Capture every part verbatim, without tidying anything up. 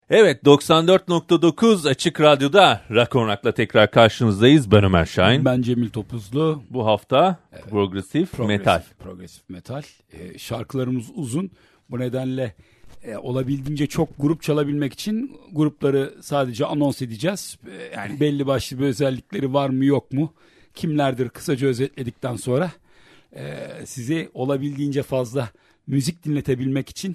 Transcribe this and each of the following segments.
Evet, doksan dört nokta dokuz Açık Radyo'da Rock Ornak'la tekrar karşınızdayız. Ben Ömer Şahin. Ben Cemil Topuzlu. Bu hafta evet, progresif, progresif metal. Progresif metal. Ee, şarkılarımız uzun. Bu nedenle e, olabildiğince çok grup çalabilmek için grupları sadece anons edeceğiz. E, yani belli başlı bir özellikleri var mı yok mu? Kimlerdir kısaca özetledikten sonra e, size olabildiğince fazla müzik dinletebilmek için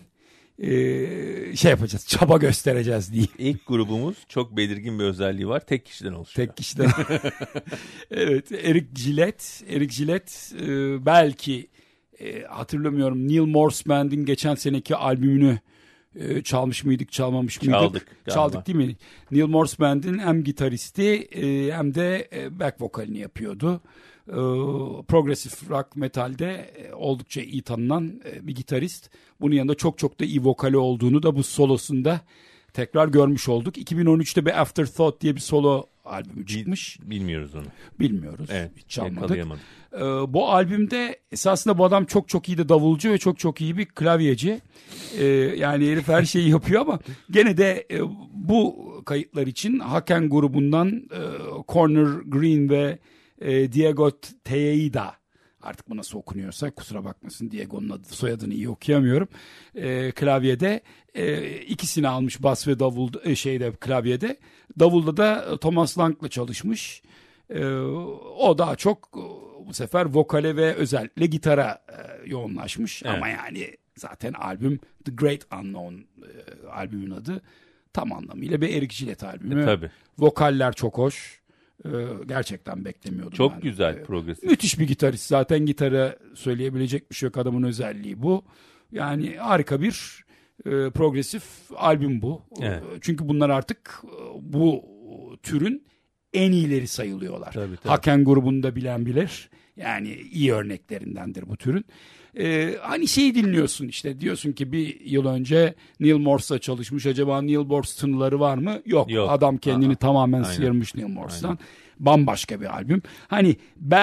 Ee, şey yapacağız, çaba göstereceğiz diye. İlk grubumuz çok belirgin bir özelliği var. Tek kişiden oluşuyor. Tek kişiden. Evet, Eric Gillette. Eric Gillette e, belki e, hatırlamıyorum, Neil Morse Band'in geçen seneki albümünü e, çalmış mıydık, çalmamış mıydık? Çaldık. Galiba. Çaldık değil mi? Neil Morse Band'in hem gitaristi e, hem de e, back vokalini yapıyordu. E, progressive rock metalde e, oldukça iyi tanınan e, bir gitarist. Bunun yanında çok çok da iyi vokali olduğunu da bu solosunda tekrar görmüş olduk. iki bin on üçte bir Afterthought diye bir solo albümü çıkmış. Bilmiyoruz onu. Bilmiyoruz. Evet, hiç çalmadık. Ee, bu albümde esasında bu adam çok çok iyi de davulcu ve çok çok iyi bir klavyeci. Ee, yani herif her şeyi yapıyor ama gene de e, bu kayıtlar için Haken grubundan e, Corner Green ve e, Diego Tejeda, artık bu nasıl okunuyorsa kusura bakmasın, Diego'nun adı, soyadını iyi okuyamıyorum. E, klavyede e, ikisini almış, bas ve davul e, şeyde klavyede. Davulda da Thomas Lang'la çalışmış. E, o daha çok bu sefer vokale ve özellikle gitara e, yoğunlaşmış. Evet. Ama yani zaten albüm The Great Unknown e, albümün adı. Tam anlamıyla bir Eric Gillette albümü. E, tabii. Vokaller çok hoş. Gerçekten beklemiyordum. Çok ben. güzel, progresif. Müthiş bir gitarist. Zaten gitarı söyleyebilecek bir şey yok. Adamın özelliği bu. Yani harika bir e, progresif albüm bu. Evet. Çünkü bunlar artık bu türün en iyileri sayılıyorlar. Tabii, tabii. Haken grubunu da bilen bilir. Yani iyi örneklerindendir bu türün. Ee, hani şeyi dinliyorsun işte, diyorsun ki bir yıl önce Neil Morse'la çalışmış, acaba Neil Morse tınıları var mı? Yok, Yok. Adam kendini Aa, tamamen aynen. sıyırmış Neil Morse'dan. Aynen. Bambaşka bir albüm. Hani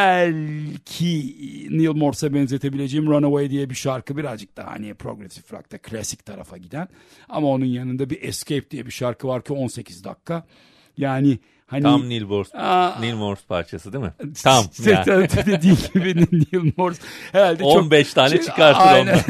belki Neil Morse'a benzetebileceğim Runaway diye bir şarkı birazcık daha hani progressive rock'ta klasik tarafa giden, ama onun yanında bir Escape diye bir şarkı var ki on sekiz dakika. Yani hani, tam Neil Morse, Aa, Neil Morse parçası değil mi? Tam. Yani. Dediği gibi Neil Morse herhalde on beş çok, tane şey, çıkartır ondan.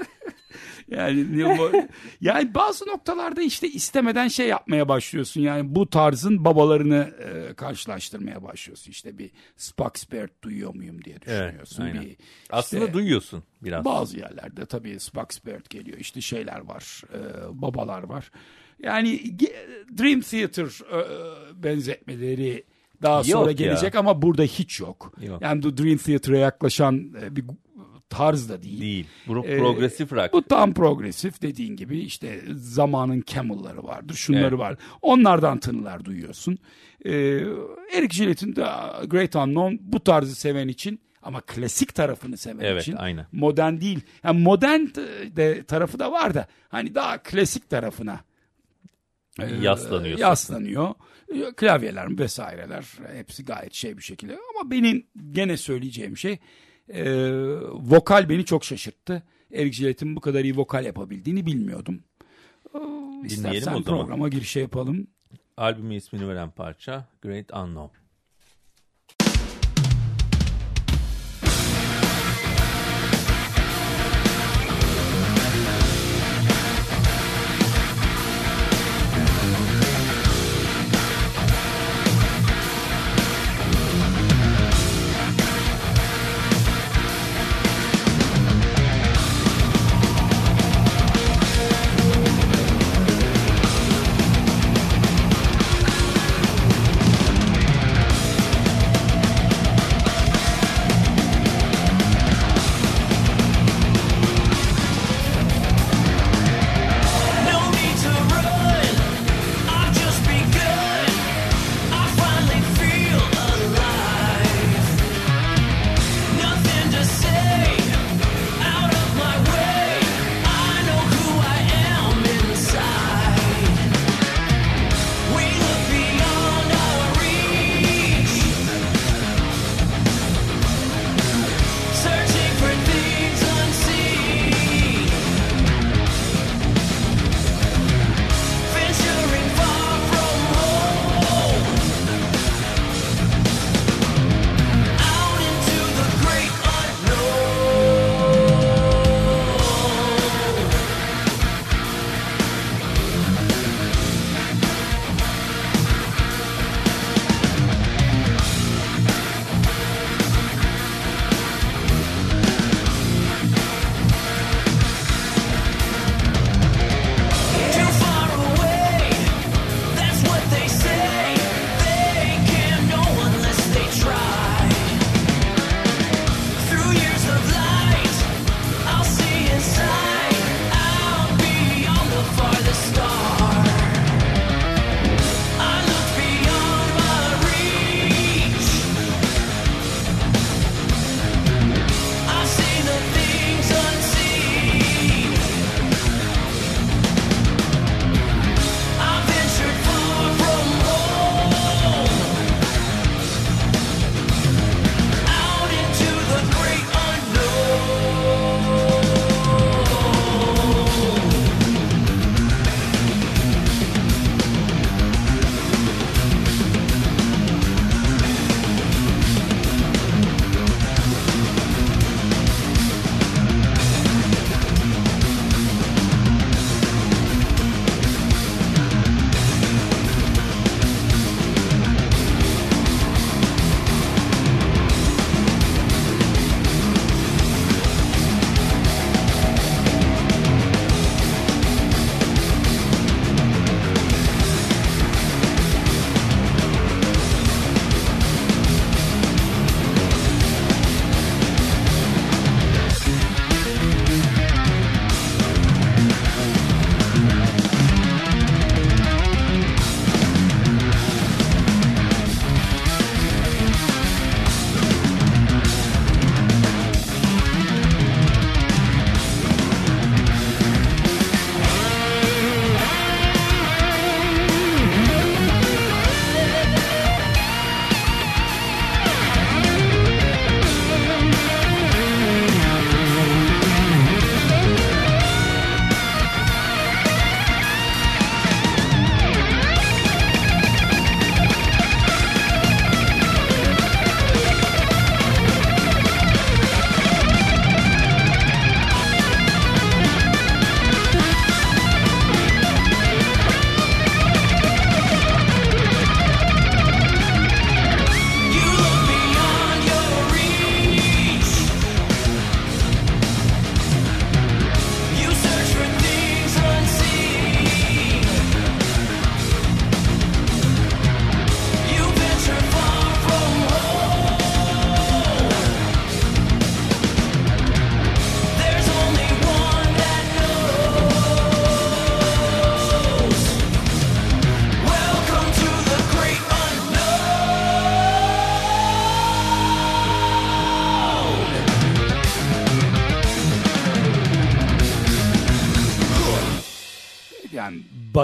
Yani Neil Morse, yani bazı noktalarda işte istemeden şey yapmaya başlıyorsun. Yani bu tarzın babalarını e, karşılaştırmaya başlıyorsun. İşte bir Spaxbert duyuyor muyum diye düşünüyorsun. Evet, bir, aslında işte, duyuyorsun biraz. Bazı yerlerde tabii Spaxbert geliyor. İşte şeyler var, e, babalar var. Yani Dream Theater e, benzetmeleri daha yok sonra gelecek ya. Ama burada hiç yok. yok. Yani Dream Theater'a yaklaşan e, bir tarz da değil. Değil. Bu ee, progresif rock. Bu tam progresif, dediğin gibi işte zamanın Camel'ları vardır, şunları evet. var. Onlardan tınılar duyuyorsun. Ee, Eric Gillette'in de Great Unknown bu tarzı seven için, ama klasik tarafını seven evet, için. Aynen. Modern değil. Yani modern de tarafı da var da hani daha klasik tarafına e, yaslanıyor. Yaslanıyor. Klavyeler vesaireler hepsi gayet şey bir şekilde. Ama benim gene söyleyeceğim şey, Ee, vokal beni çok şaşırttı. Eric Gillette'in bu kadar iyi vokal yapabildiğini bilmiyordum. Ee, İstersen o zaman programa girişe yapalım. Albümün ismini veren parça Great Unknown.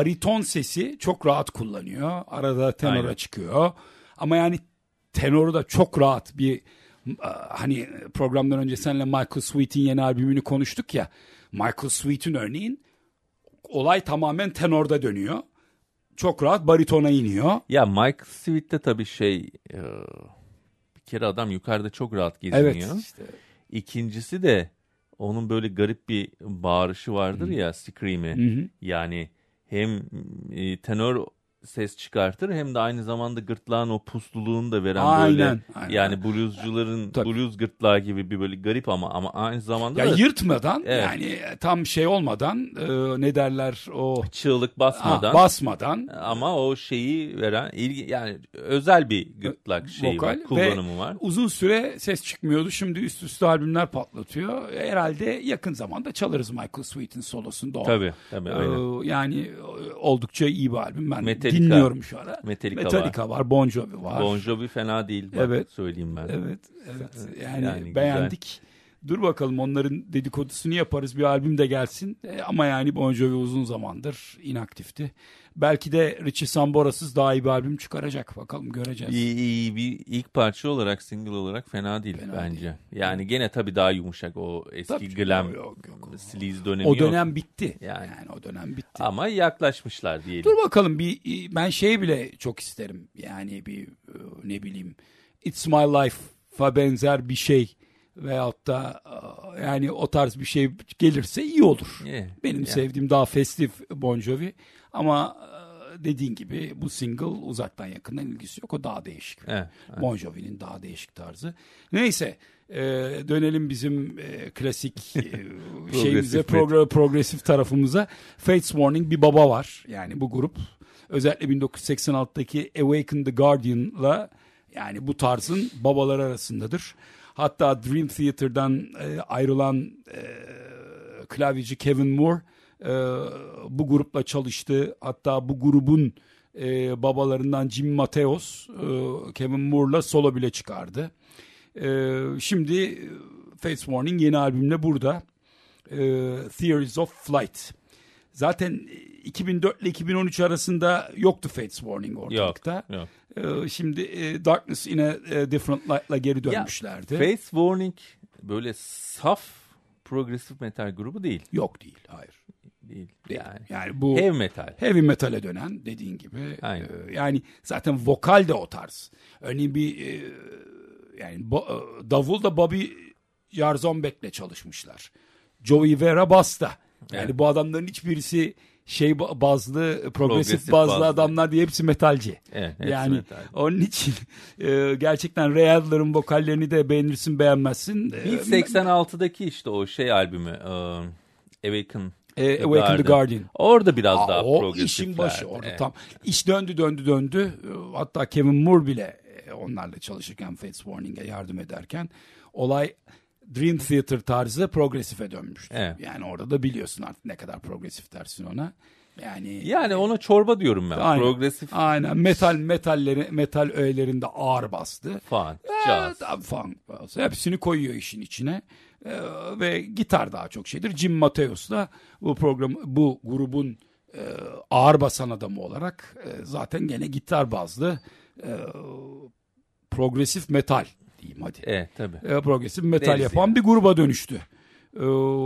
bariton sesi çok rahat kullanıyor. Arada tenora Aynen. çıkıyor. Ama yani tenoru da çok rahat bir, hani programdan önce seninle Michael Sweet'in yeni albümünü konuştuk ya. Michael Sweet'in örneğin olay tamamen tenorda dönüyor. Çok rahat baritona iniyor. Ya Michael Sweet'te tabii şey e, bir kere adam yukarıda çok rahat geziniyor. Evet işte. İkincisi de onun böyle garip bir bağırışı vardır Hı. ya, scream'i. Hı hı. Yani hem e, tenor ses çıkartır hem de aynı zamanda gırtlağın o pusluluğunu da veren aynen, böyle aynen. Yani bluescuların Tabii. blues gırtlağı gibi bir böyle garip ama ama aynı zamanda ya da yırtmadan evet. yani tam şey olmadan e, ne derler o çığlık basmadan ha, basmadan ama o şeyi veren ilgi, yani özel bir gırtlak şeyi vokal var, kullanımı var. Uzun süre ses çıkmıyordu. Şimdi üst üste albümler patlatıyor. Herhalde yakın zamanda çalarız Michael Sweet'in solosunda o. Tabii tabii ee, yani oldukça iyi bir albüm. Ben Metallica, dinliyorum şu ara. Metallica, Metallica var. var, Bon Jovi var. Bon Jovi fena değil bak, evet. söyleyeyim ben. Evet, evet. Yani, yani beğendik. Güzel. Dur bakalım, onların dedikodusunu yaparız. Bir albüm de gelsin. E, ama yani Bon Jovi uzun zamandır inaktifti. Belki de Richie Sambora'sız daha iyi bir albüm çıkaracak. Bakalım, göreceğiz. İyi, iyi bir ilk parça olarak, single olarak fena değil fena bence. Değil. Yani gene tabii daha yumuşak, o eski tabii, glam, yok, yok, yok. sleaze dönemi o dönem yok. bitti. Yani. yani o dönem bitti. Ama yaklaşmışlar diyelim. Dur bakalım, bir ben şey bile çok isterim. Yani bir ne bileyim It's My Life'a benzer bir şey veyahut da yani o tarz bir şey gelirse iyi olur. Yeah, Benim yeah. sevdiğim daha festif Bon Jovi ama dediğin gibi bu single uzaktan yakından ilgisi yok. O daha değişik. Evet, evet. Bon Jovi'nin daha değişik tarzı. Neyse, e, dönelim bizim e, klasik e, şeyimize, progr- progresif tarafımıza. Fates Warning bir baba var. Yani bu grup özellikle bin dokuz yüz seksen altıdaki Awaken the Guardian'la yani bu tarzın babaları arasındadır. Hatta Dream Theater'dan e, ayrılan e, klavyeci Kevin Moore e, bu grupla çalıştı. Hatta bu grubun e, babalarından Jim Mateos e, Kevin Moore'la solo bile çıkardı. E, şimdi Fates Warning yeni albümle burada. E, Theories of Flight. Zaten iki bin dört ile iki bin on üç arasında yoktu Fates Warning ortalıkta. Yok, yok. Ee, şimdi e, Darkness in a Different Light'la geri dönmüşlerdi. Ya, Fates Warning böyle saf progresif metal grubu değil. Yok değil, hayır. Değil. değil. Yani, yani bu heavy metal. Heavy metal'e dönen dediğin gibi. E, yani zaten vokal de o tarz. Örneğin bir e, yani bo, e, davulda Bobby Jarzombek'le çalışmışlar. Joey Vera Basta. Yani evet. Bu adamların hiçbirisi şey bazlı, progresif, progresif bazlı, bazlı adamlar diye hepsi metalci. Evet, hepsi yani metalci. Onun için e, gerçekten Ray Adler'ın vokallerini de beğenirsin beğenmezsin. Bir seksen altıdaki işte o şey albümü uh, Awaken e, the Awaken the Guardian. Orada biraz Aa, daha o progresif. O işin başı orada evet. Tam. İş döndü döndü döndü. Hatta Kevin Moore bile onlarla çalışırken Fates Warning'e yardım ederken olay Dream Theater tarzı progresife dönmüştü. Evet. Yani orada da biliyorsun artık ne kadar progresif dersin ona. Yani yani ona çorba diyorum ben. Aynen, progresif. Aynen. Metal metalleri metal öğelerinde ağır bastı. Funk, jazz. Evet, funk, hepsini koyuyor işin içine. Ee, ve gitar daha çok şeydir. Jim Mateos da bu program bu grubun e, ağır basan adamı olarak e, zaten gene gitar bazlı e, progresif metal diyeyim hadi. Evet tabii. E, progresif metal Deriz yapan yani. Bir gruba dönüştü. E,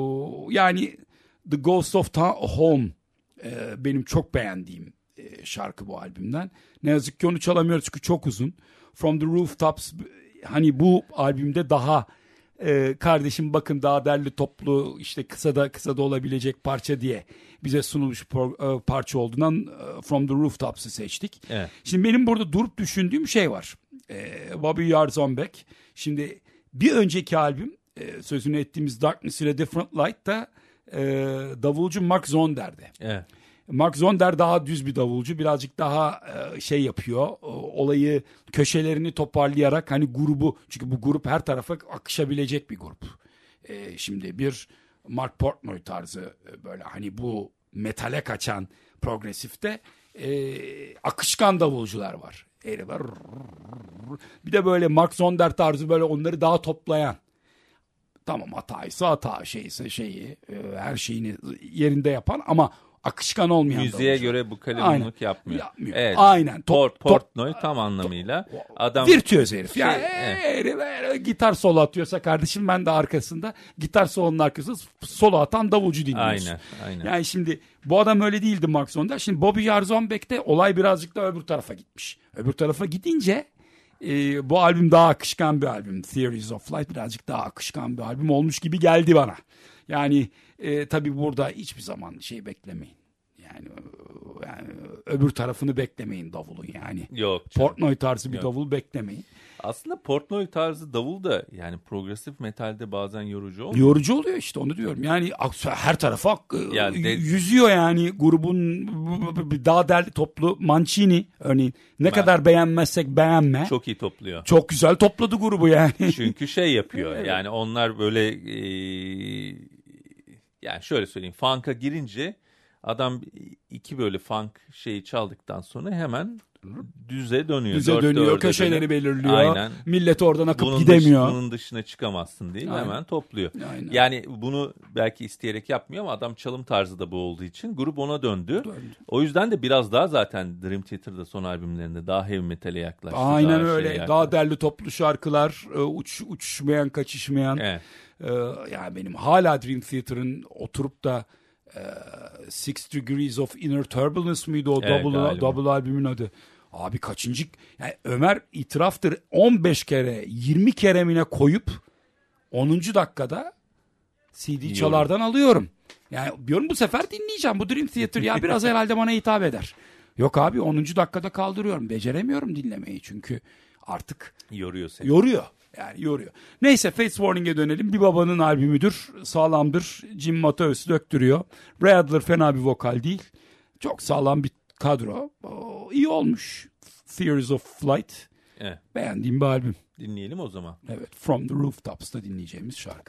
yani The Ghost of Home e, benim çok beğendiğim e, şarkı bu albümden. Ne yazık ki onu çalamıyoruz çünkü çok uzun. From the Rooftops hani bu albümde daha e, kardeşim bakın daha derli toplu işte kısa da kısa da olabilecek parça diye bize sunulmuş pro, e, parça olduğundan e, From the Rooftops'ı seçtik. Evet. Şimdi benim burada durup düşündüğüm şey var. E, Bobby Jarzombek. Şimdi bir önceki albüm e, sözünü ettiğimiz Darkness in a Different Light'ta e, davulcu Mark Zonder'di. Evet. Mark Zonder daha düz bir davulcu. Birazcık daha e, şey yapıyor. E, olayı köşelerini toparlayarak hani grubu, çünkü bu grup her tarafa akışabilecek bir grup. E, şimdi bir Mark Portnoy tarzı e, böyle hani bu metale kaçan progresifte e, akışkan davulcular var. Eğri var. Bir de böyle Mark Zonder tarzı böyle onları daha toplayan. Tamam, hataysa hata, şeyse şeyi, her şeyini yerinde yapan ama Akışkan olmayan müziğe davulcu. göre bu kalemunluk yapmıyor. Yapmıyor. Evet. Aynen. Top, Port, top, Portnoy tam anlamıyla. Adam virtüöz herif. Şey, Yani evet. e, e, gitar solo atıyorsa kardeşim ben de arkasında gitar solonun arkasında solo atan davulcu dinliyorsun. Aynen, aynen. Yani şimdi bu adam öyle değildi Mark Zonda. Şimdi Bobby Jarzombek'te olay birazcık da öbür tarafa gitmiş. Öbür tarafa gidince e, bu albüm daha akışkan bir albüm. Theories of Light birazcık daha akışkan bir albüm olmuş gibi geldi bana. Yani e, tabii burada hiçbir zaman şey beklemeyin. Yani, yani öbür tarafını beklemeyin davulun yani. Yok. Portnoy tarzı bir Yok. davul beklemeyin. Aslında Portnoy tarzı davul da yani progresif metalde bazen yorucu oluyor. Yorucu oluyor işte onu diyorum. Yani her tarafa Yani de, yüzüyor yani grubun daha derli toplu Mancini örneğin. Ne ben, kadar beğenmezsek beğenme. Çok iyi topluyor. Çok güzel topladı grubu yani. Çünkü şey yapıyor evet. Yani onlar böyle e, yani şöyle söyleyeyim funk'a girince adam iki böyle funk şeyi çaldıktan sonra hemen düze dönüyor. Düze dönüyor, köşeleri belirliyor. Aynen. Millet oradan akıp bunun gidemiyor. Dış, bunun dışına çıkamazsın değil mi? Aynen. Hemen topluyor. Aynen. Yani bunu belki isteyerek yapmıyor ama adam çalım tarzı da bu olduğu için grup ona döndü. döndü. O yüzden de biraz daha zaten Dream Theater'da son albümlerinde daha heavy metal'e yaklaştı. Aynen daha öyle. Daha yaklaştı. Derli toplu şarkılar, uç, uçuşmayan, kaçışmayan. Evet. Ee, yani benim hala Dream Theater'ın oturup da e, Six Degrees of Inner Turbulence mıydı o evet, double, double albümün adı. Abi kaçıncı yani Ömer itiraftır on beş kere yirmi keremine koyup onuncu dakikada C D çalardan alıyorum. Yani diyorum bu sefer dinleyeceğim. Bu Dream Theater ya biraz herhalde bana hitap eder. Yok abi onuncu dakikada kaldırıyorum. Beceremiyorum dinlemeyi çünkü artık yoruyor seni. Yoruyor. Yani yoruyor. Neyse Fates Warning'e dönelim. Bir babanın albümüdür. Sağlamdır. Jim Matthäus döktürüyor. Ray Adler fena bir vokal değil. Çok sağlam bir kadro. Oo, iyi olmuş. Theories of Flight. Evet. Beğendiğim bir albüm. Dinleyelim o zaman. Evet. From the Rooftops'ta dinleyeceğimiz şarkı.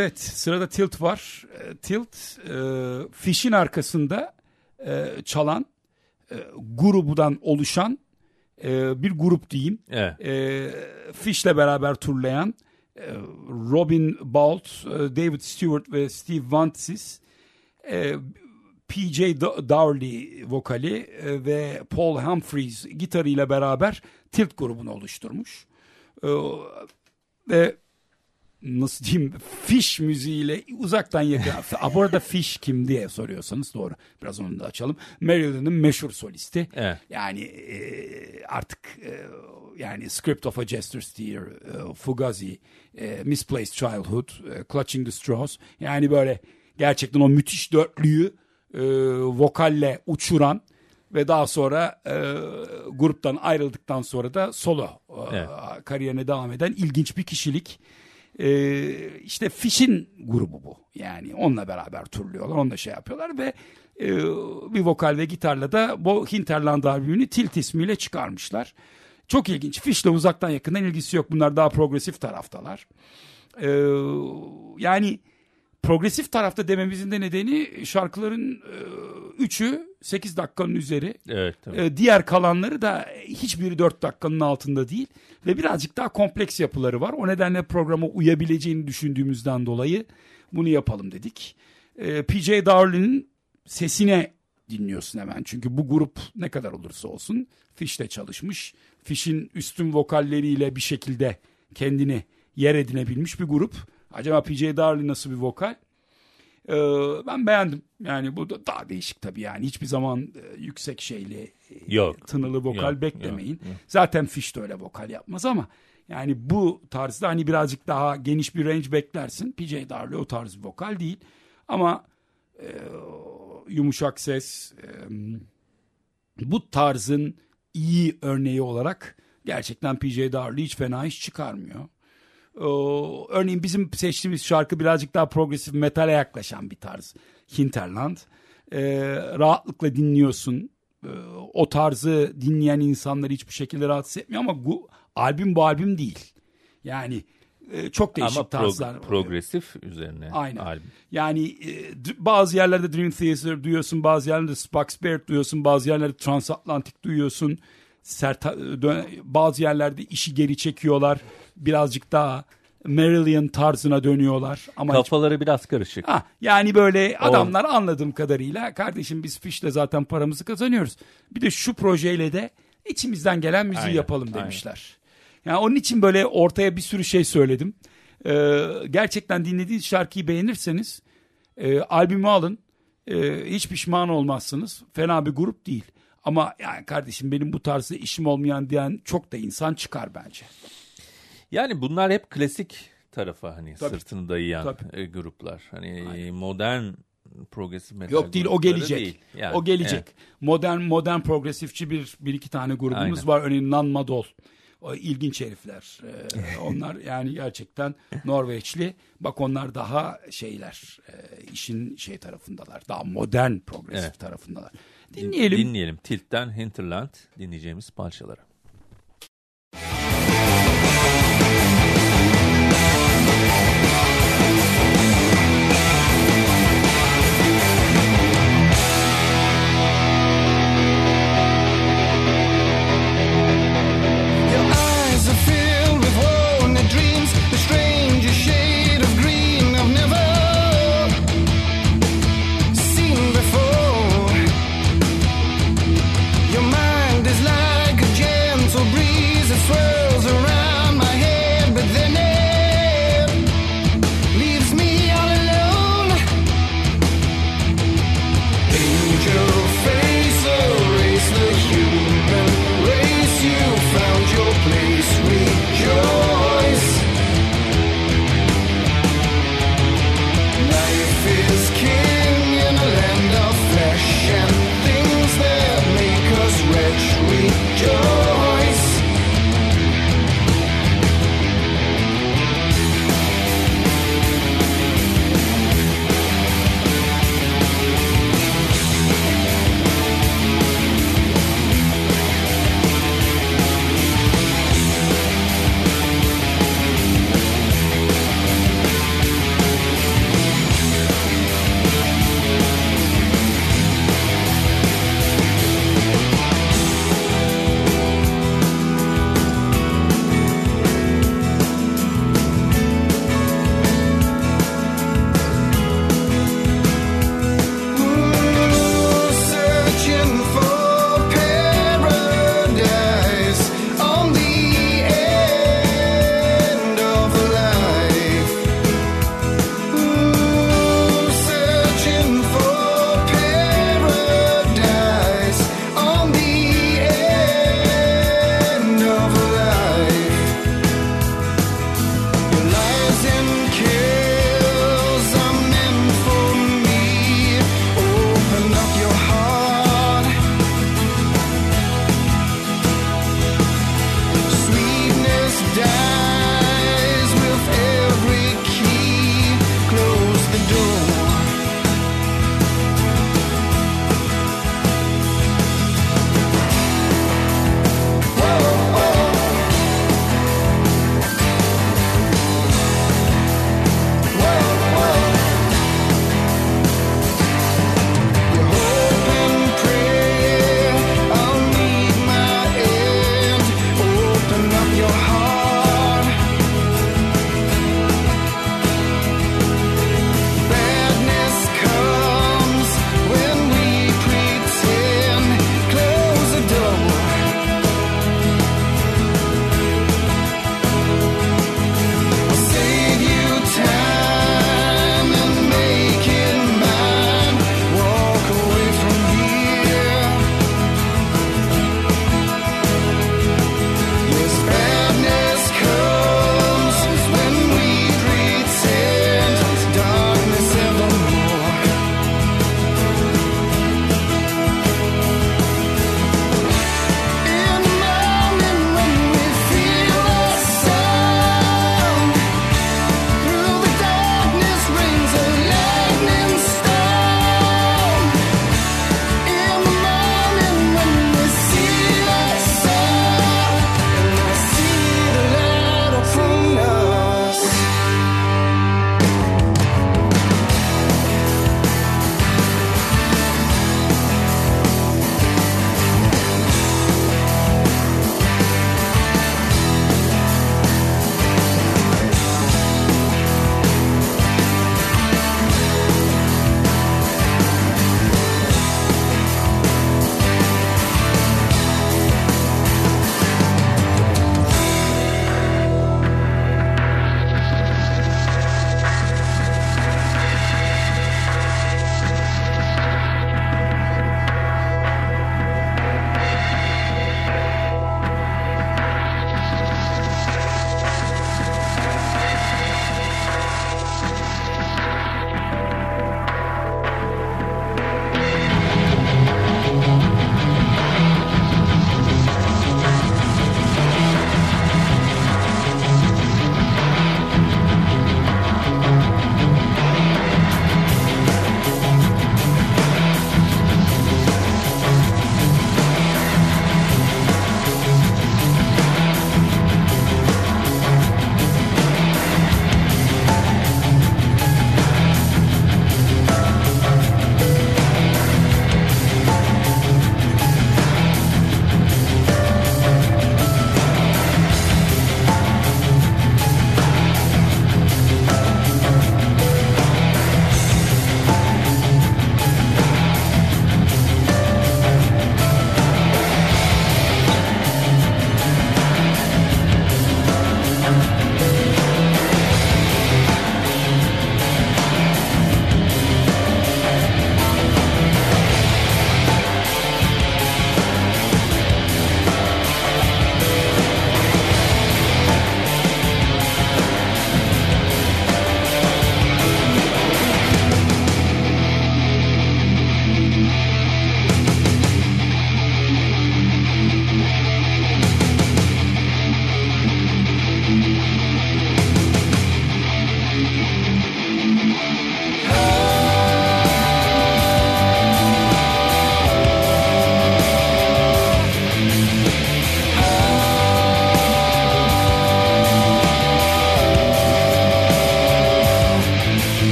Evet, sırada Tilt var. Tilt, e, Fish'in arkasında e, çalan, e, grubudan oluşan e, bir grup diyeyim. Evet. E, Fish'le beraber turlayan e, Robin Bolt, e, David Stewart ve Steve Vantsis, e, P J Dowley vokali e, ve Paul Humphreys gitarıyla beraber Tilt grubunu oluşturmuş. E, ve nasıl diyeyim, Fish müziğiyle uzaktan yakın. Bu arada Fish kim diye soruyorsanız doğru. Biraz onu da açalım. Marilyn'in meşhur solisti. Evet. Yani e, artık e, yani Script of a Jester's Tear, e, Fugazi, e, Misplaced Childhood, e, Clutching the Straws. Yani böyle gerçekten o müthiş dörtlüyü e, vokalle uçuran ve daha sonra e, gruptan ayrıldıktan sonra da solo e, evet. kariyerine devam eden ilginç bir kişilik. Ee, işte Fish'in grubu bu. Yani onunla beraber turluyorlar. Onunla şey yapıyorlar ve e, bir vokal ve gitarla da bu Hinterland albümünü Tilt ismiyle çıkarmışlar. Çok ilginç. Fish'le uzaktan yakından ilgisi yok. Bunlar daha progresif taraftalar. Ee, yani progresif tarafta dememizin de nedeni şarkıların e, üçü sekiz dakikanın üzeri. Evet, tabii. E, diğer kalanları da hiçbiri dört dakikanın altında değil. Ve birazcık daha kompleks yapıları var. O nedenle programa uyabileceğini düşündüğümüzden dolayı bunu yapalım dedik. E, P J Dowley'nin sesine dinliyorsun hemen. Çünkü bu grup ne kadar olursa olsun Fish'le çalışmış. Fish'in üstün vokalleriyle bir şekilde kendini yer edinebilmiş bir grup. Acaba P J Dowley nasıl bir vokal? Ee, ben beğendim. Yani bu da daha değişik tabii yani. Hiçbir zaman e, yüksek şeyli, yok. tınılı vokal yok, beklemeyin. Yok, yok. Zaten Fish de öyle vokal yapmaz ama yani bu tarzda hani birazcık daha geniş bir range beklersin. P J Dowley o tarz bir vokal değil. Ama e, yumuşak ses, e, bu tarzın iyi örneği olarak gerçekten P J Dowley hiç fena iş çıkarmıyor. Ee, örneğin bizim seçtiğimiz şarkı birazcık daha progresif metale yaklaşan bir tarz. Hinterland. Ee, rahatlıkla dinliyorsun. Ee, o tarzı dinleyen insanları hiçbir şekilde rahatsız etmiyor ama bu albüm bu albüm değil. Yani e, çok değişik ama tarzlar. Ama progresif üzerine aynen. albüm. Yani e, bazı yerlerde Dream Theater duyuyorsun, bazı yerlerde Spark Spirit duyuyorsun, bazı yerlerde Transatlantik duyuyorsun. Sert, bazı yerlerde işi geri çekiyorlar. Birazcık daha Marilyn tarzına dönüyorlar. Ama kafaları hiç... biraz karışık. Ha, yani böyle adamlar anladığım kadarıyla kardeşim biz Fish'le zaten paramızı kazanıyoruz. Bir de şu projeyle de içimizden gelen müziği aynen, yapalım demişler. Aynen. Yani onun için böyle ortaya bir sürü şey söyledim. Ee, gerçekten dinlediğiniz şarkıyı beğenirseniz e, albümü alın. E, hiç pişman olmazsınız. Fena bir grup değil. Ama yani kardeşim benim bu tarzda işim olmayan diyen çok da insan çıkar bence. Yani bunlar hep klasik tarafa hani tabii, sırtını dayayan tabii. gruplar. Hani aynen. Modern progresif metal yok değil o gelecek. Değil. Yani, o gelecek. Evet. Modern modern progresifçi bir bir iki tane grubumuz aynen. var. Örneğin Nan Madol. O ilginç herifler. Ee, onlar yani gerçekten Norveçli. Bak onlar daha şeyler. E, işin şey tarafındalar. Daha modern progresif evet. tarafındalar. Dinleyelim. Dinleyelim. Tilt'ten Hinterland dinleyeceğimiz parçaları. Your mind is like a jet.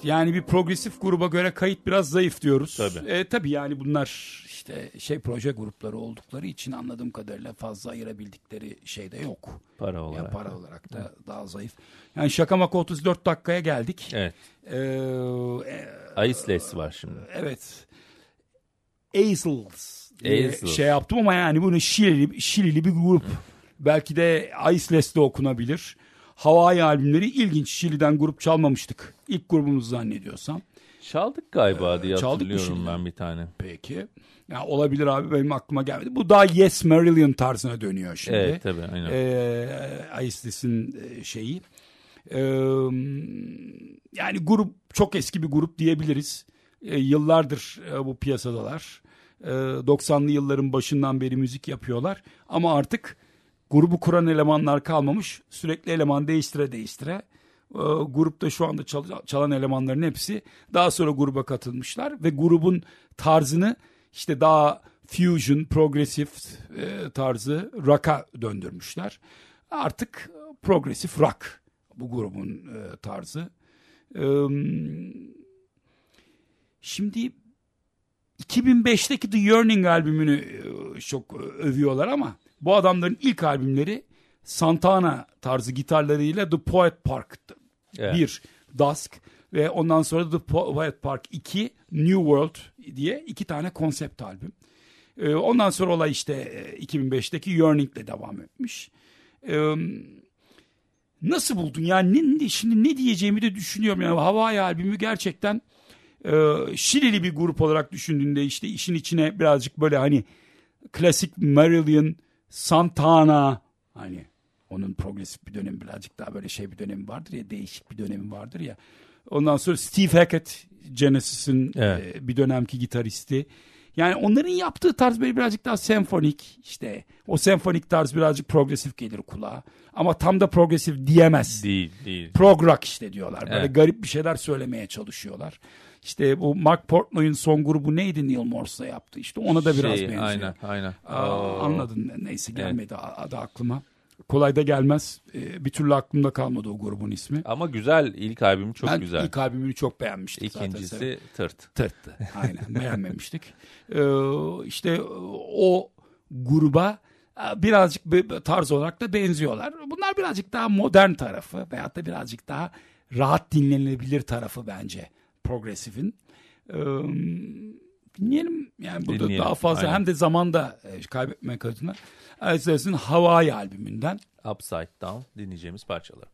yani bir progresif gruba göre kayıt biraz zayıf diyoruz. Tabii. E, tabii yani bunlar işte şey proje grupları oldukları için anladığım kadarıyla fazla ayırabildikleri şey de yok. Para olarak. Ya para olarak da evet. Daha zayıf. Yani şaka maka otuz dört dakikaya geldik. Evet. Ee, Iceless var şimdi. Evet. Aisles diye Aisles. şey yaptım ama yani bunu Şilili, Şilili bir grup. Belki de Iceless de okunabilir. Hawaii albümleri ilginç. Şili'den grup çalmamıştık. İlk grubumuz zannediyorsam. Çaldık galiba diye Ee, çaldık hatırlıyorum ben bir tane. Peki. Yani olabilir abi, benim aklıma gelmedi. Bu daha Yes Marillion tarzına dönüyor şimdi. Evet tabii aynen. Ee, Icedess'in şeyi. Ee, yani grup çok eski bir grup diyebiliriz. Ee, yıllardır e, bu piyasadalar. Ee, doksanlı yılların başından beri müzik yapıyorlar. Ama artık grubu kuran elemanlar kalmamış. Sürekli eleman değiştire değiştire. Ee, grupta şu anda çal- çalan elemanların hepsi daha sonra gruba katılmışlar. Ve grubun tarzını işte daha fusion, progresif e, tarzı rock'a döndürmüşler. Artık progresif rock bu grubun e, tarzı. E, şimdi iki bin beşteki The Yearning albümünü e, çok övüyorlar ama bu adamların ilk albümleri Santana tarzı gitarlarıyla The Poet Park Evet. bir, Dusk ve ondan sonra The Poet Park iki, New World diye iki tane konsept albüm. E, ondan sonra olay işte e, iki bin beşteki Yearning'le devam etmiş. E, nasıl buldun? Yani ne, şimdi ne diyeceğimi de düşünüyorum. Yani Hawaii albümü gerçekten e, Şilili bir grup olarak düşündüğünde işte işin içine birazcık böyle hani klasik Marillion, Santana, hani onun progresif bir dönemi, birazcık daha böyle şey bir dönemi vardır ya, değişik bir dönemi vardır ya. Ondan sonra Steve Hackett, Genesis'in evet. e, bir dönemki gitaristi. Yani onların yaptığı tarz böyle birazcık daha senfonik, işte o senfonik tarz birazcık progresif gelir kulağa. Ama tam da progresif diyemez. Değil, değil. Prog rock işte diyorlar. Böyle evet. garip bir şeyler söylemeye çalışıyorlar. İşte bu Mark Portnoy'un son grubu neydi Neil Morse'la yaptı? İşte ona da biraz şey, benziyor. Aynen, aynen. Aa, anladın, neyse gelmedi evet. adı aklıma. Kolay da gelmez. Ee, bir türlü aklımda kalmadı o grubun ismi. Ama güzel, ilk albüm çok ben güzel. Ben ilk albümünü çok beğenmiştim. İkincisi zaten. tırt. Tırttı. Aynen, beğenmemiştik. Ee, işte o gruba birazcık tarz olarak da benziyorlar. Bunlar birazcık daha modern tarafı veyahut da birazcık daha rahat dinlenebilir tarafı bence progresifin. Ee, dinleyelim yani burada dinleyelim. Daha fazla aynen. Hem de zamanda kaybetmek adına. Icedess'in Hawaii albümünden Upside Down dinleyeceğimiz parçalar.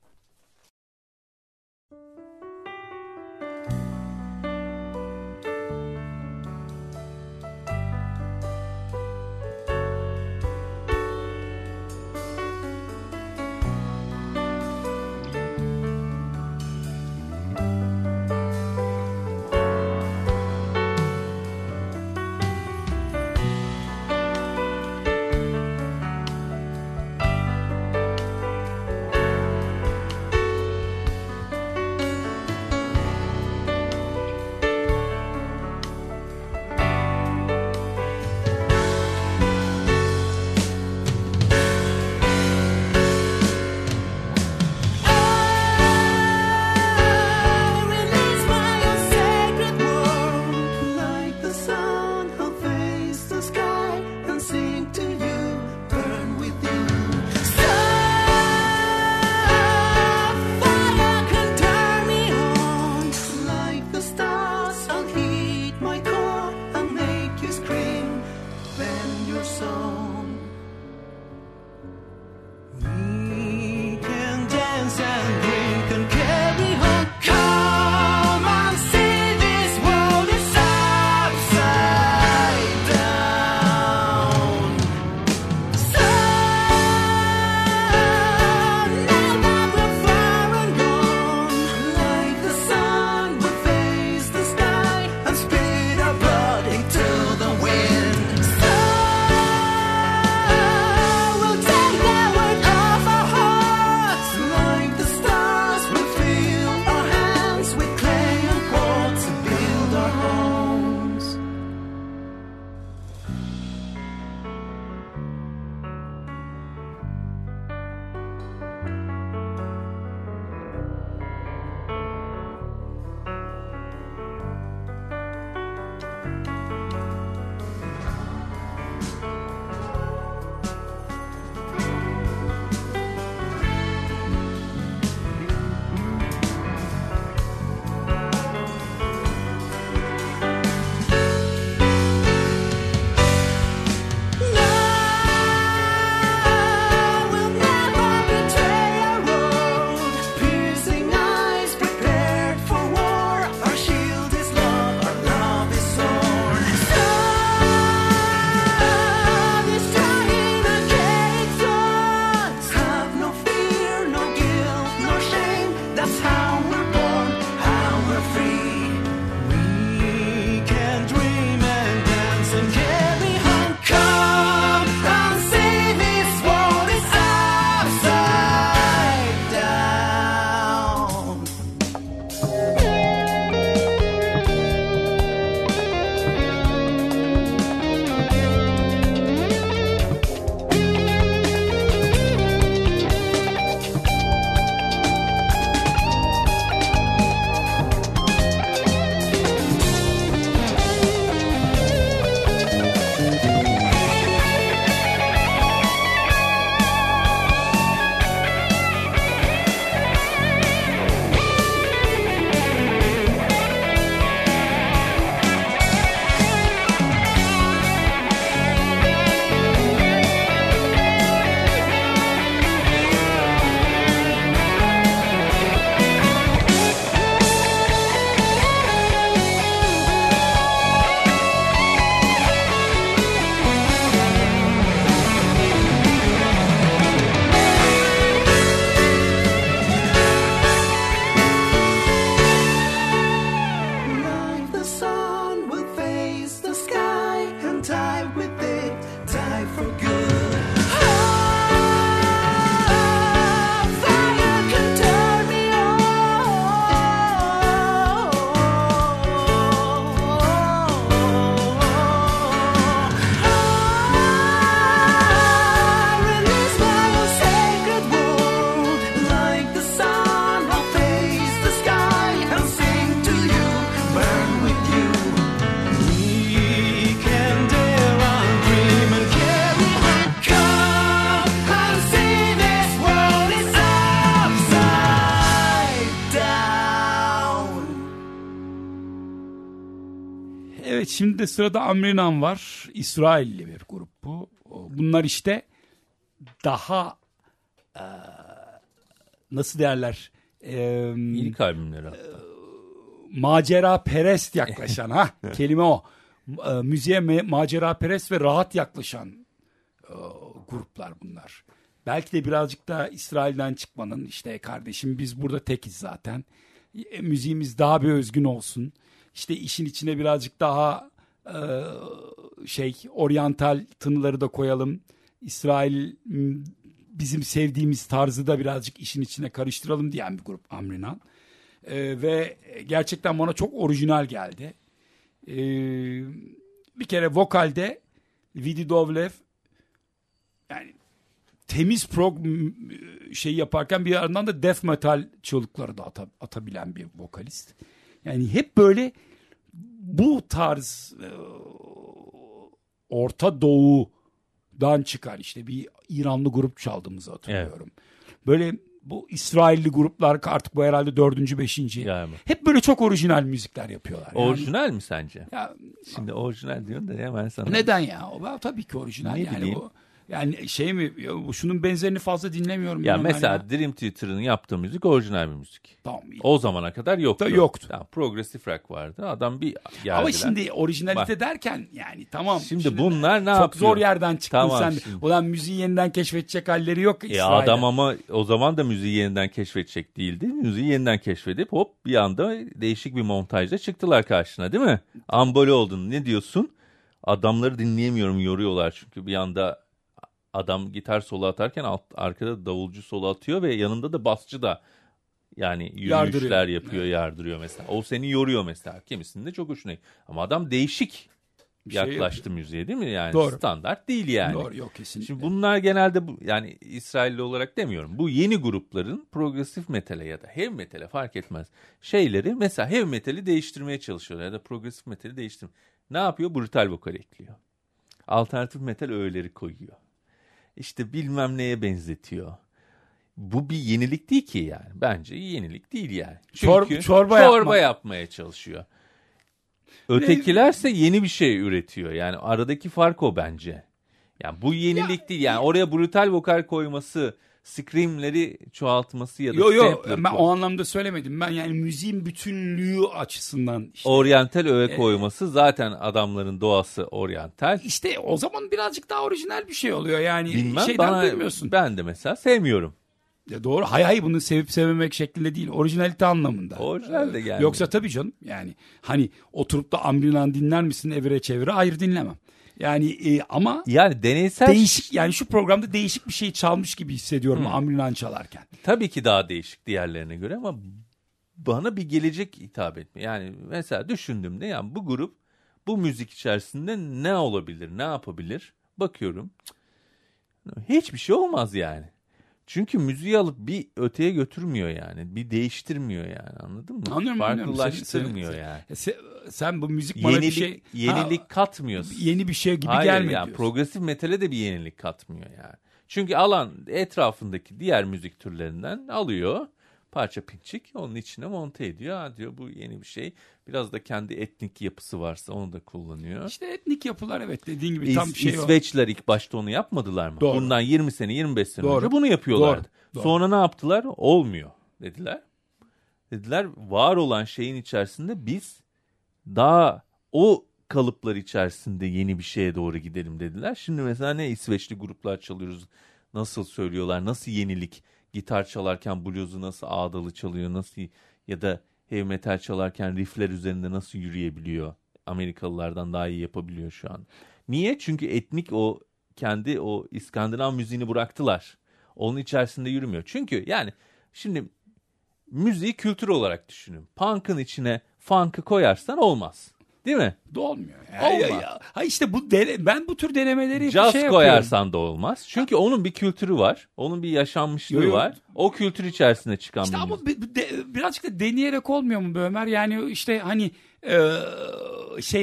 şimdi de sırada Amrinan var. İsrailli bir grup bu. Bunlar işte daha e, nasıl derler? E, İlk albümleri hatta. E, macera perest yaklaşan ha kelime o. E, müziğe me- macera perest ve rahat yaklaşan e, gruplar bunlar. Belki de birazcık da İsrail'den çıkmanın işte kardeşim biz burada tekiz zaten. E, müziğimiz daha bir özgün olsun. İşte işin içine birazcık daha e, şey oryantal tınıları da koyalım. İsrail bizim sevdiğimiz tarzı da birazcık işin içine karıştıralım diyen bir grup Amrinan. E, ve gerçekten bana çok orijinal geldi. E, bir kere vokalde Vidi Dovlev yani temiz prog şey yaparken bir yandan da death metal çığlıkları da ata, atabilen bir vokalist. Yani hep böyle bu tarz e, Orta Doğu'dan çıkar işte bir İranlı grup çaldığımızı hatırlıyorum. Evet. Böyle bu İsrailli gruplar artık bu herhalde dördüncü, beşinci. Yani. Hep böyle çok orijinal müzikler yapıyorlar. Yani. Orijinal mi sence? Ya, Şimdi orijinal diyorsun da hemen sana. Neden ya? O tabii ki orijinal. Ne yani bileyim. bu. Yani şey mi, şunun benzerini fazla dinlemiyorum. Ya mesela ya. Dream Theater'ın yaptığı müzik orijinal bir müzik. Tamam. O zamana kadar yoktu. Da yoktu. Yani progresif rock vardı. Adam bir geldiler. Ama şimdi orijinalite Bak. derken yani tamam. Şimdi, şimdi bunlar ne çok yapıyor? Çok zor yerden çıktın tamam, sen. Şimdi. Ulan müziği yeniden keşfedecek halleri yok e İsrail'de. Adam ama o zaman da müziği yeniden keşfedecek değildi. Müziği yeniden keşfedip hop bir anda değişik bir montajla çıktılar karşına değil mi? Ambole oldun. Ne diyorsun? Adamları dinleyemiyorum, yoruyorlar çünkü bir anda adam gitar solo atarken alt, arkada davulcu solo atıyor ve yanında da basçı da yani yürüyüşler yardırıyor. yapıyor, evet. yardırıyor mesela. O seni yoruyor mesela. Kimisinin de çok hoşuna gidiyor. Ama adam değişik bir yaklaştı şey müziğe değil mi? Yani Doğru. standart değil yani. Doğru, yok kesinlikle. Şimdi bunlar genelde bu, yani İsrailli olarak demiyorum. Bu yeni grupların progresif metale ya da heavy metale fark etmez. Şeyleri mesela heavy metali değiştirmeye çalışıyorlar ya da progresif metali değiştirmeye. Ne yapıyor? Brutal vokal ekliyor. Alternatif metal öğeleri koyuyor. İşte bilmem neye benzetiyor. Bu bir yenilik değil ki yani. Bence yenilik değil yani. Çünkü Çor- çorba, çorba yapma. yapmaya çalışıyor. Ötekilerse yeni bir şey üretiyor. Yani aradaki fark o bence. Yani bu yenilik ya, değil. Yani oraya brutal vokal koyması, screamleri çoğaltması ya da Yok yok ben koy. o anlamda söylemedim. Ben yani müziğin bütünlüğü açısından. Işte. Oryantal öğe ee, koyması zaten adamların doğası oryantal. İşte o zaman birazcık daha orijinal bir şey oluyor. Yani Bilmem, şeyden bana, duymuyorsun. Ben de mesela sevmiyorum. Ya doğru. Hay hay bunu sevip sevmemek şeklinde değil. Orijinalite anlamında. Orijinal de gelmiyor. Yoksa tabii canım yani hani oturup da Amrinan dinler misin evire çevire? Hayır dinlemem. Yani e, ama yani deneysel değişik yani şu programda değişik bir şey çalmış gibi hissediyorum hmm. Amrinan çalarken. Tabii ki daha değişik diğerlerine göre ama bana bir gelecek hitap etmiyor. Yani mesela düşündüğümde yani bu grup bu müzik içerisinde ne olabilir, ne yapabilir? Bakıyorum. Hiçbir şey olmaz yani. Çünkü müziği alıp bir öteye götürmüyor yani. Bir değiştirmiyor yani, anladın mı? Anlıyorum, farklılaştırmıyor sen, yani. Sen, sen bu müzik bana yenilik, bir şey... Yenilik ha, katmıyorsun. Yeni bir şey gibi Hayır, gelmiyor yani progresif metale de bir yenilik katmıyor yani. Çünkü alan etrafındaki diğer müzik türlerinden alıyor. Parça pinçik onun içine monte ediyor. Ha diyor bu yeni bir şey. Biraz da kendi etnik yapısı varsa onu da kullanıyor. İşte etnik yapılar evet dediğin gibi tam İs, bir şey İsveçliler o. ilk başta onu yapmadılar mı? Doğru. Bundan yirmi sene yirmi beş sene Doğru. önce bunu yapıyorlardı. Doğru. Doğru. Sonra ne yaptılar? Olmuyor dediler. Dediler var olan şeyin içerisinde biz daha o kalıplar içerisinde yeni bir şeye doğru gidelim dediler. Şimdi mesela ne İsveçli gruplar çalıyoruz. Nasıl söylüyorlar? Nasıl yenilik? Gitar çalarken blues'u nasıl ağdalı çalıyor? Nasıl ya da heavy metal çalarken riffler üzerinde nasıl yürüyebiliyor? Amerikalılardan daha iyi yapabiliyor şu an. Niye? Çünkü etnik o kendi o İskandinav müziğini bıraktılar. Onun içerisinde yürümüyor. Çünkü yani şimdi müziği kültür olarak düşünün. Punk'ın içine funk'ı koyarsan olmaz. Değil mi? Da olmuyor. Ya, ya, ya. Ha işte bu dene, ben bu tür denemeleri Jazz şey koyarsan da olmaz. Çünkü ha. onun bir kültürü var. Onun bir yaşanmışlığı yo, yo. var. O kültür içerisinde çıkan işte bir ama müzik. De, birazcık da deneyerek olmuyor mu be Ömer? Yani işte hani e, şeye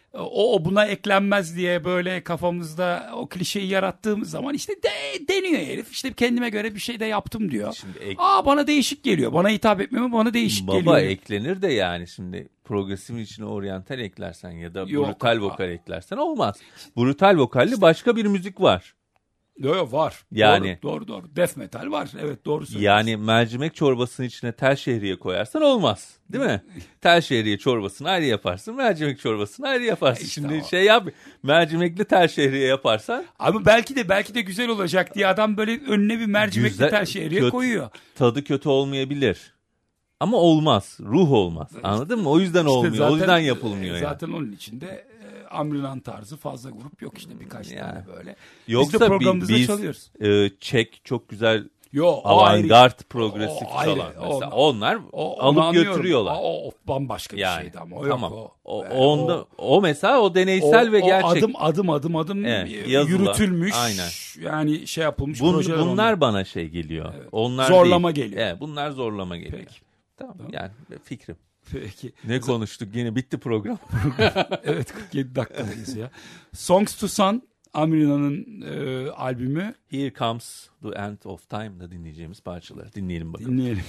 o, o buna eklenmez diye böyle kafamızda o klişeyi yarattığımız zaman işte de, deniyor herif. İşte kendime göre bir şey de yaptım diyor. Şimdi ek... Aa bana değişik geliyor. Bana hitap etmiyor ama bana değişik Baba, geliyor. Baba eklenir de yani şimdi progresifin içine oryantal eklersen ya da Yok, brutal vokal eklersen olmaz. Brutal vokalli başka bir müzik var. Yok yok var. Yani doğru, doğru doğru. Death metal var. Evet doğru söylüyorsun. Yani mercimek çorbasının içine tel şehriye koyarsan olmaz. Değil mi? Tel şehriye çorbasını ayrı yaparsın. Mercimek çorbasını ayrı yaparsın. İşte Şimdi o. şey yap. Mercimekli tel şehriye yaparsan. Ama belki de belki de güzel olacak diye adam böyle önüne bir mercimekli güzel, tel şehriye kötü, koyuyor. Tadı kötü olmayabilir. Ama olmaz. Ruh olmaz. Anladın mı? O yüzden işte olmuyor. Zaten, o yüzden yapılmıyor. Zaten yani. onun içinde Amrilan tarzı fazla grup yok işte birkaç yani. tane böyle. Yoksa biz de programımızda biz, çalıyoruz. E, Çek çok güzel Yo, avantgard progresif çalan mesela. O, onlar o, alıp anlıyorum. götürüyorlar. O, o bambaşka bir yani, şeydi ama o tamam. yok. O, o, yani onda, o, o mesela o deneysel o, ve gerçek. O adım adım adım adım evet, yürütülmüş. Aynen. Yani şey yapılmış Bun, projeler. Bunlar onlar. Bana şey geliyor. Evet. Onlar zorlama değil. geliyor. Evet, bunlar zorlama geliyor. Peki. Tamam, tamam yani fikrim. Peki. Ne konuştuk yine bitti program. Evet kırk yedi dakikadayız ya. Songs to Sun Amrilan'ın e, albümü. Here Comes the End of Time'da dinleyeceğimiz parçaları dinleyelim bakalım. Dinleyelim.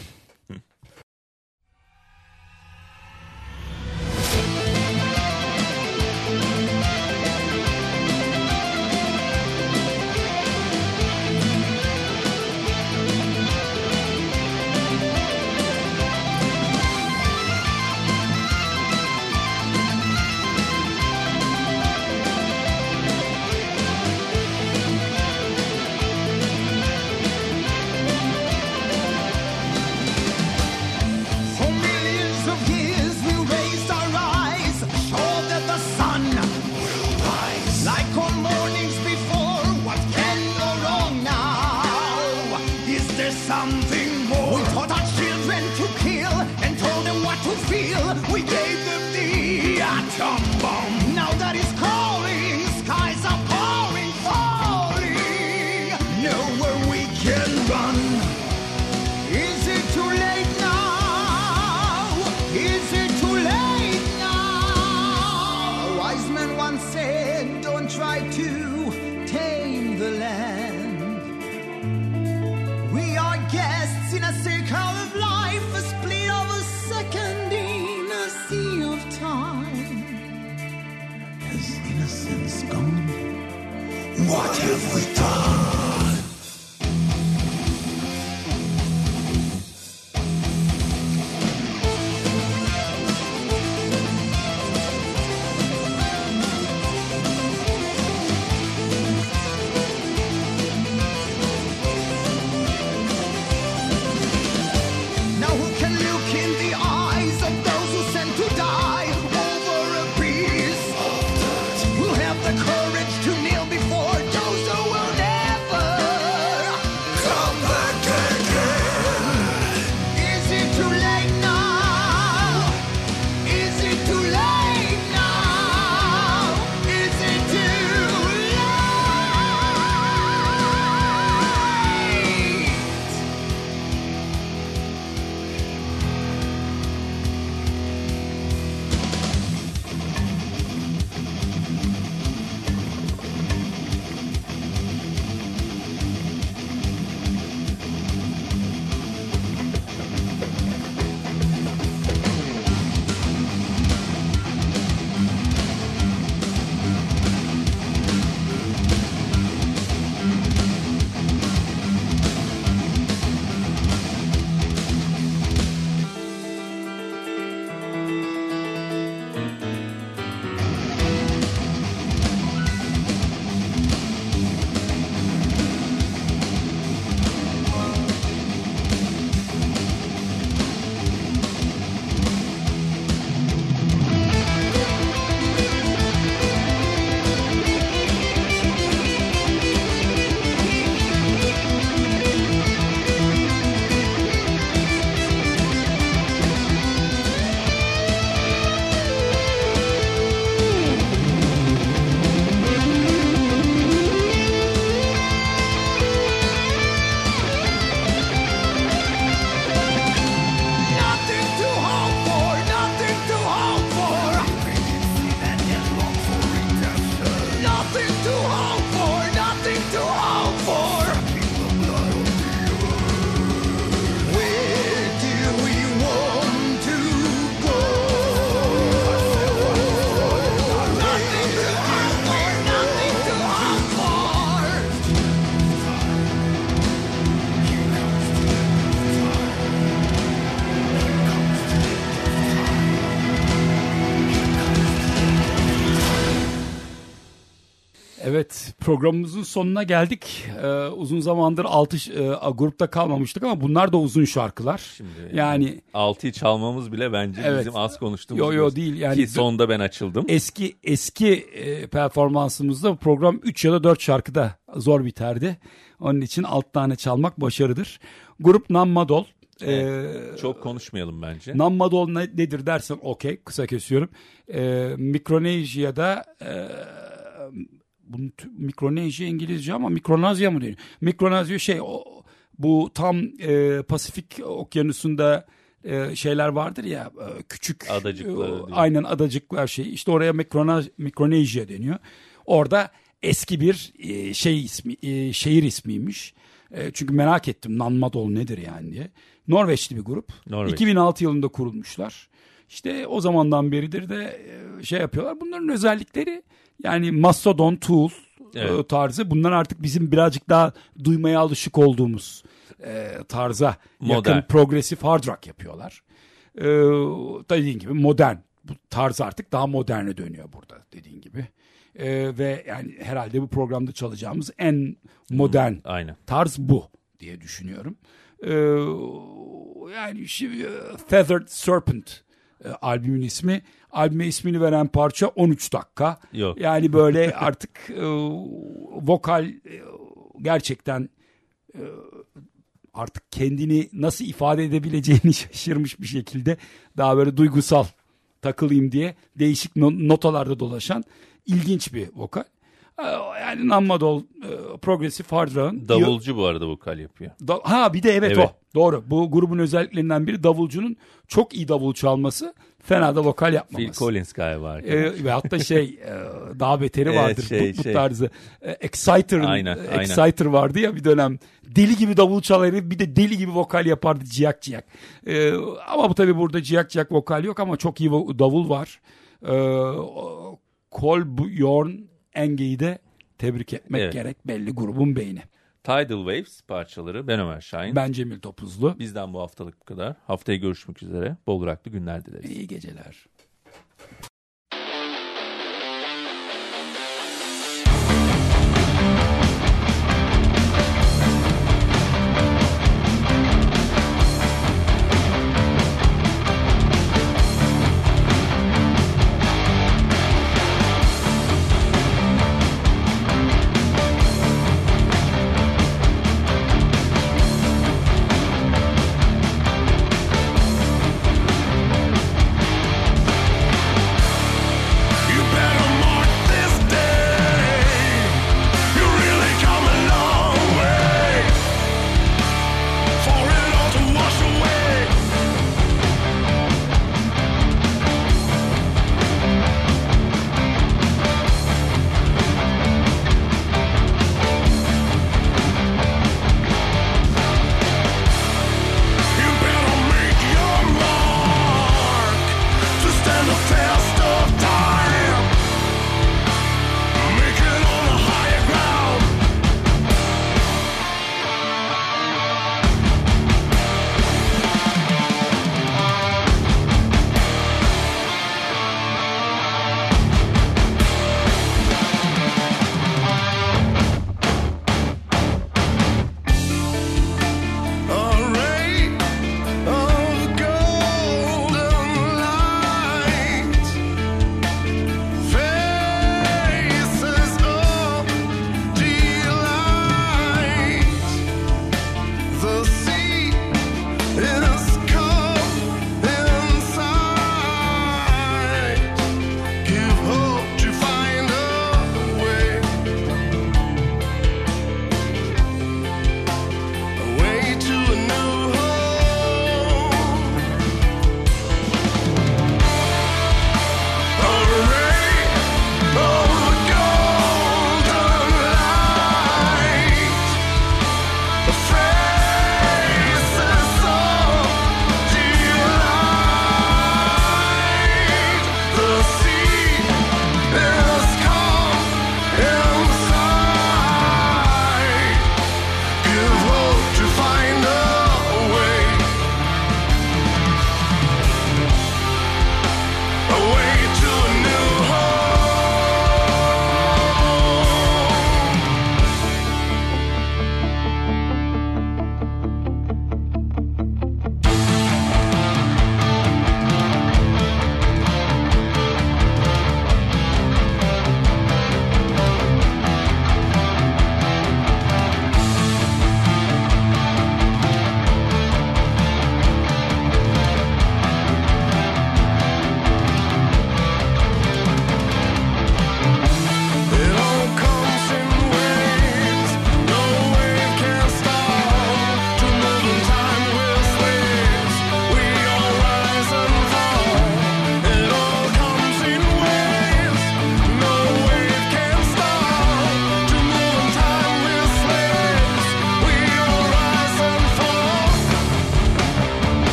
What have we done? Courage to kneel before those who will never Evet, programımızın sonuna geldik. Ee, uzun zamandır altı e, grupta kalmamıştık ama bunlar da uzun şarkılar. Şimdi yani altıyı çalmamız bile bence evet, bizim az konuştuğumuz. Yo yo değil yani. Ki sonunda ben açıldım. Eski eski e, performansımızda program üç ya da dört şarkıda zor biterdi. Onun için altı tane çalmak başarıdır. Grup Nammadol. Evet, ee, çok konuşmayalım bence. Nammadol ne, nedir dersen okey, kısa kesiyorum. Ee, Mikronejya'da e, bunu, Mikronejya İngilizce ama Mikronazya mı deniyor? Mikronazya şey o, bu tam e, Pasifik Okyanusu'nda e, şeyler vardır ya, e, küçük adacıklar. E, aynen adacıklar şey. İşte oraya Mikronaz, Mikronejya deniyor. Orada eski bir e, şey ismi, e, şehir ismiymiş. E, çünkü merak ettim Nammadol nedir yani diye. Norveçli bir grup. Norveç. iki bin altı yılında kurulmuşlar. İşte o zamandan beridir de e, şey yapıyorlar. Bunların özellikleri yani Mastodon, Tool evet. e, tarzı. Bunlar artık bizim birazcık daha duymaya alışık olduğumuz e, tarza modern, yakın progresif hard rock yapıyorlar. E, dediğin gibi modern. Bu tarz artık daha moderne dönüyor burada dediğin gibi. Ee, ve yani herhalde bu programda çalacağımız en modern hmm, aynen. tarz bu diye düşünüyorum. Ee, yani şimdi Feathered Serpent e, albümün ismi. Albüme ismini veren parça on üç dakika. Yok. Yani böyle artık e, vokal e, gerçekten e, artık kendini nasıl ifade edebileceğini şaşırmış bir şekilde daha böyle duygusal takılayım diye değişik notalarda dolaşan ilginç bir vokal. Yani Nammadol progresif hard rock'ın. Davulcu bu arada vokal yapıyor. Da, ha bir de evet, evet o. Doğru. Bu grubun özelliklerinden biri davulcunun çok iyi davul çalması, fena da vokal yapmaması. Phil Collins galiba. Ee, ve hatta şey e, daha beteri vardır evet, şey, bu, bu şey. tarzı. E, Exciter'ın aynen, e, Exciter aynen. vardı ya bir dönem. Deli gibi davul çalar, bir de deli gibi vokal yapardı ciyak ciyak. E, ama bu tabii burada ciyak ciyak vokal yok ama çok iyi davul var. E, Kolbjorn Enge'yi de tebrik etmek evet. gerek, belli grubun beyni. Tidal Waves parçaları. Ben Ömer Şahin. Ben Cemil Topuzlu. Bizden bu haftalık bu kadar. Haftaya görüşmek üzere. Bol rocklı günler dileriz. İyi geceler.